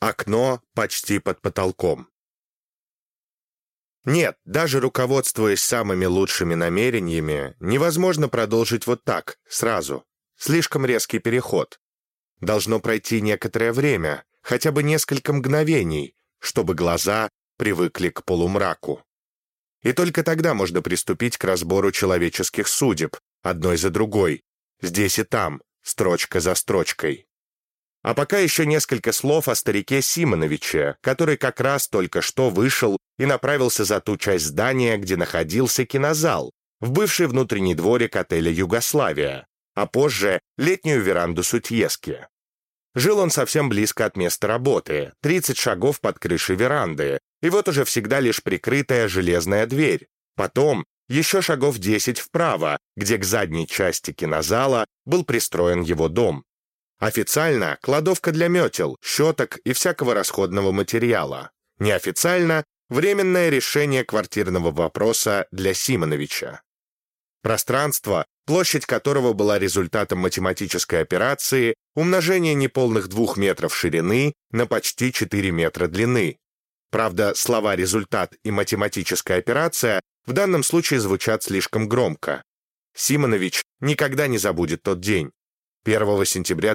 Окно почти под потолком. Нет, даже руководствуясь самыми лучшими намерениями, невозможно продолжить вот так, сразу. Слишком резкий переход. Должно пройти некоторое время, хотя бы несколько мгновений, чтобы глаза привыкли к полумраку. И только тогда можно приступить к разбору человеческих судеб, одной за другой, здесь и там, строчка за строчкой. А пока еще несколько слов о старике Симоновиче, который как раз только что вышел и направился за ту часть здания, где находился кинозал, в бывший внутренний дворик отеля «Югославия», а позже летнюю веранду Сутьески. Жил он совсем близко от места работы, 30 шагов под крышей веранды, и вот уже всегда лишь прикрытая железная дверь. Потом еще шагов 10 вправо, где к задней части кинозала был пристроен его дом. Официально кладовка для метел, щеток и всякого расходного материала. Неофициально временное решение квартирного вопроса для Симоновича. Пространство, площадь которого была результатом математической операции умножения неполных 2 метров ширины на почти 4 метра длины. Правда, слова «результат» и «математическая операция» в данном случае звучат слишком громко. Симонович никогда не забудет тот день. 1 сентября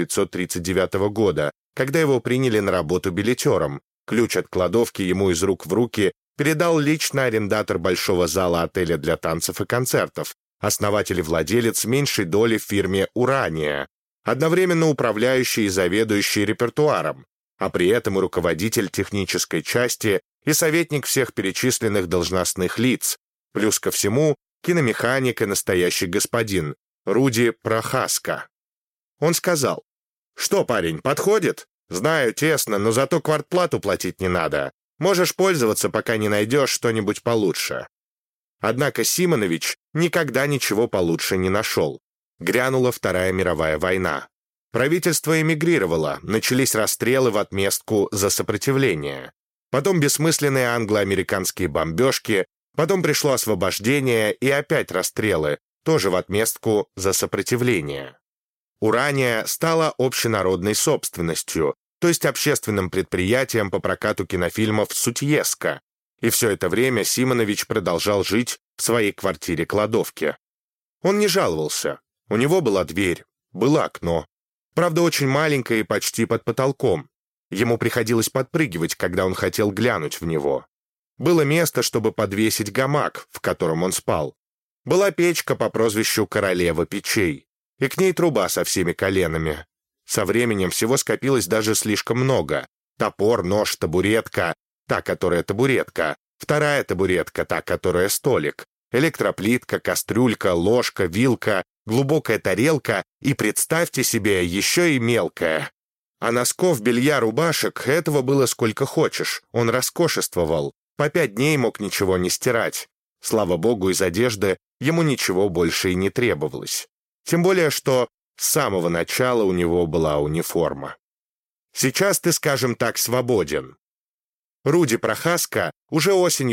1939 года, когда его приняли на работу билетером. Ключ от кладовки ему из рук в руки передал лично арендатор большого зала отеля для танцев и концертов, основатель и владелец меньшей доли в фирме «Урания», одновременно управляющий и заведующий репертуаром, а при этом и руководитель технической части и советник всех перечисленных должностных лиц, плюс ко всему киномеханик и настоящий господин Руди Прохаска. Он сказал: «Что, парень, подходит? Знаю, тесно, но зато квартплату платить не надо. Можешь пользоваться, пока не найдешь что-нибудь получше». Однако Симонович никогда ничего получше не нашел. Грянула Вторая мировая война. Правительство эмигрировало, начались расстрелы в отместку за сопротивление. Потом бессмысленные англо-американские бомбежки, потом пришло освобождение и опять расстрелы, тоже в отместку за сопротивление. «Урания» стала общенародной собственностью, то есть общественным предприятием по прокату кинофильмов «Сутьеска», и все это время Симонович продолжал жить в своей квартире-кладовке. Он не жаловался. У него была дверь, было окно. Правда, очень маленькое и почти под потолком. Ему приходилось подпрыгивать, когда он хотел глянуть в него. Было место, чтобы подвесить гамак, в котором он спал. Была печка по прозвищу «Королева печей», и к ней труба со всеми коленами. Со временем всего скопилось даже слишком много. Топор, нож, табуретка, та, которая табуретка, вторая табуретка, та, которая столик, электроплитка, кастрюлька, ложка, вилка, глубокая тарелка и, представьте себе, еще и мелкая. А носков, белья, рубашек — этого было сколько хочешь. Он роскошествовал. По 5 дней мог ничего не стирать. Слава богу, из одежды ему ничего больше и не требовалось. Тем более, что с самого начала у него была униформа. Сейчас ты, скажем так, свободен. Руди Прохаска уже осенью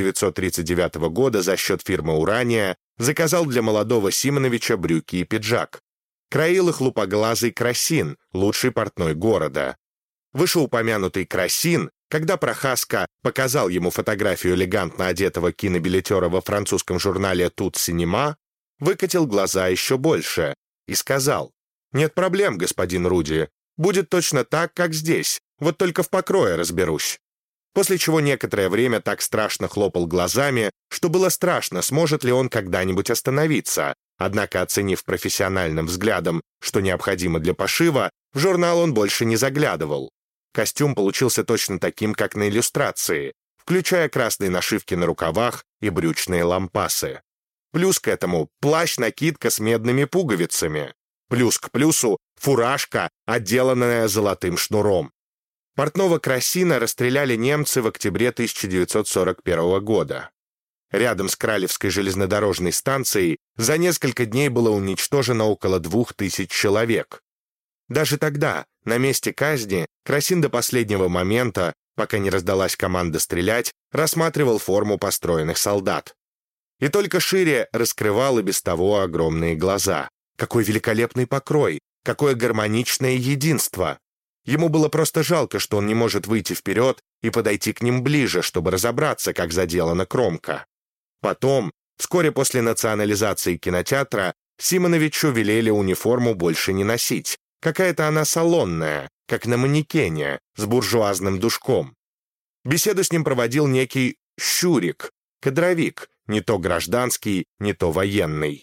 1939 года за счет фирмы «Урания» заказал для молодого Симоновича брюки и пиджак. Краил их лупоглазый Красин, лучший портной города. Вышеупомянутый Красин, когда Прохаска показал ему фотографию элегантно одетого кинобилетера во французском журнале «Тут Синема», выкатил глаза еще больше и сказал: «Нет проблем, господин Руди, будет точно так, как здесь, вот только в покрое разберусь». После чего некоторое время так страшно хлопал глазами, что было страшно, сможет ли он когда-нибудь остановиться. Однако, оценив профессиональным взглядом, что необходимо для пошива, в журнал он больше не заглядывал. Костюм получился точно таким, как на иллюстрации, включая красные нашивки на рукавах и брючные лампасы. Плюс к этому плащ-накидка с медными пуговицами. Плюс к плюсу фуражка, отделанная золотым шнуром. Портного Красина расстреляли немцы в октябре 1941 года. Рядом с Кралевской железнодорожной станцией за несколько дней было уничтожено около 2000 человек. Даже тогда, на месте казни, Красин до последнего момента, пока не раздалась команда стрелять, рассматривал форму построенных солдат. И только шире раскрывал и без того огромные глаза. Какой великолепный покрой! Какое гармоничное единство! Ему было просто жалко, что он не может выйти вперед и подойти к ним ближе, чтобы разобраться, как заделана кромка. Потом, вскоре после национализации кинотеатра, Симоновичу велели униформу больше не носить. Какая-то она салонная, как на манекене, с буржуазным душком. Беседу с ним проводил некий Щурик, кадровик, не то гражданский, не то военный.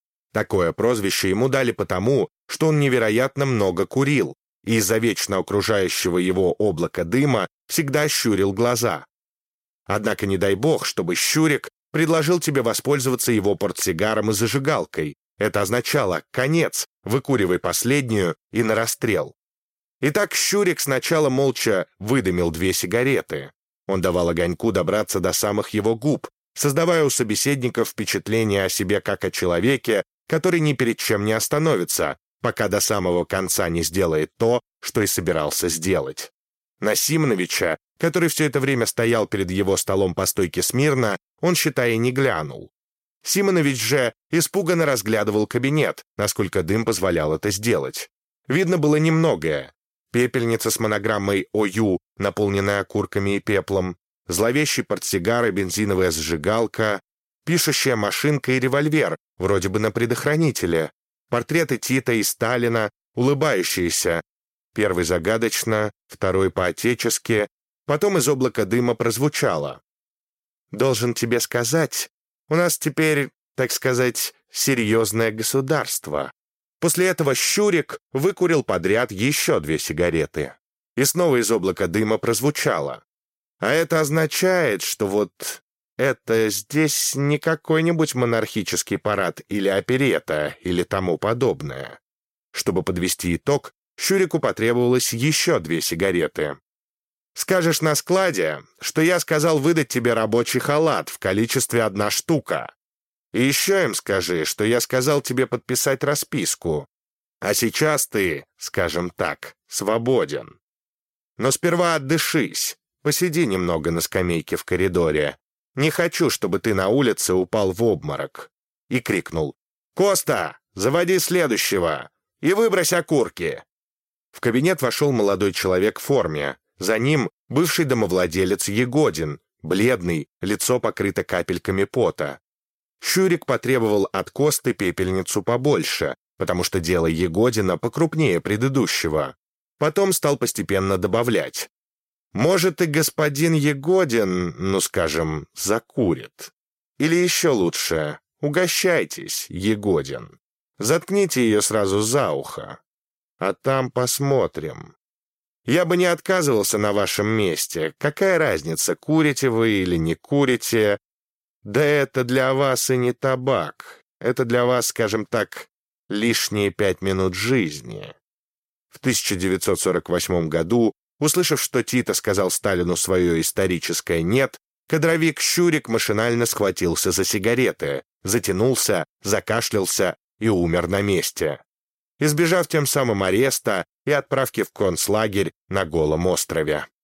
Такое прозвище ему дали потому, что он невероятно много курил, и из-за вечно окружающего его облака дыма всегда щурил глаза. Однако не дай бог, чтобы Щурик предложил тебе воспользоваться его портсигаром и зажигалкой. Это означало «конец, выкуривай последнюю и на расстрел». Итак, Щурик сначала молча выдымил 2 сигареты. Он давал огоньку добраться до самых его губ, создавая у собеседников впечатление о себе как о человеке, который ни перед чем не остановится, пока до самого конца не сделает то, что и собирался сделать. На Симоновича, который все это время стоял перед его столом по стойке смирно, он, считай, и не глянул. Симонович же испуганно разглядывал кабинет, насколько дым позволял это сделать. Видно было немногое. Пепельница с монограммой «ОЮ», наполненная окурками и пеплом, зловещий портсигар и бензиновая зажигалка, пишущая машинка и револьвер, вроде бы на предохранителе, портреты Тита и Сталина, улыбающиеся. Первый загадочно, второй по-отечески. Потом из облака дыма прозвучало: «Должен тебе сказать, у нас теперь, так сказать, серьезное государство». После этого Щурик выкурил подряд еще 2 сигареты. И снова из облака дыма прозвучало: «А это означает, что вот это здесь не какой-нибудь монархический парад или оперетта или тому подобное». Чтобы подвести итог, Щурику потребовалось еще 2 сигареты. «Скажешь на складе, что я сказал выдать тебе рабочий халат в количестве 1 штука. И еще им скажи, что я сказал тебе подписать расписку. А сейчас ты, скажем так, свободен. Но сперва отдышись, посиди немного на скамейке в коридоре. Не хочу, чтобы ты на улице упал в обморок». И крикнул: «Коста, заводи следующего и выбрось окурки». В кабинет вошел молодой человек в форме. За ним бывший домовладелец Егодин, бледный, лицо покрыто капельками пота. Щурик потребовал от Косты пепельницу побольше, потому что дело Егодина покрупнее предыдущего. Потом стал постепенно добавлять: «Может, и господин Егодин, ну, скажем, закурит. Или еще лучше, угощайтесь, Егодин. Заткните ее сразу за ухо. А там посмотрим. Я бы не отказывался на вашем месте. Какая разница, курите вы или не курите? Да это для вас и не табак. Это для вас, скажем так, лишние 5 минут жизни». В 1948 году, услышав, что Тита сказал Сталину свое историческое «нет», кадровик Щурик машинально схватился за сигареты, затянулся, закашлялся и умер на месте, избежав тем самым ареста и отправки в концлагерь на Голом острове.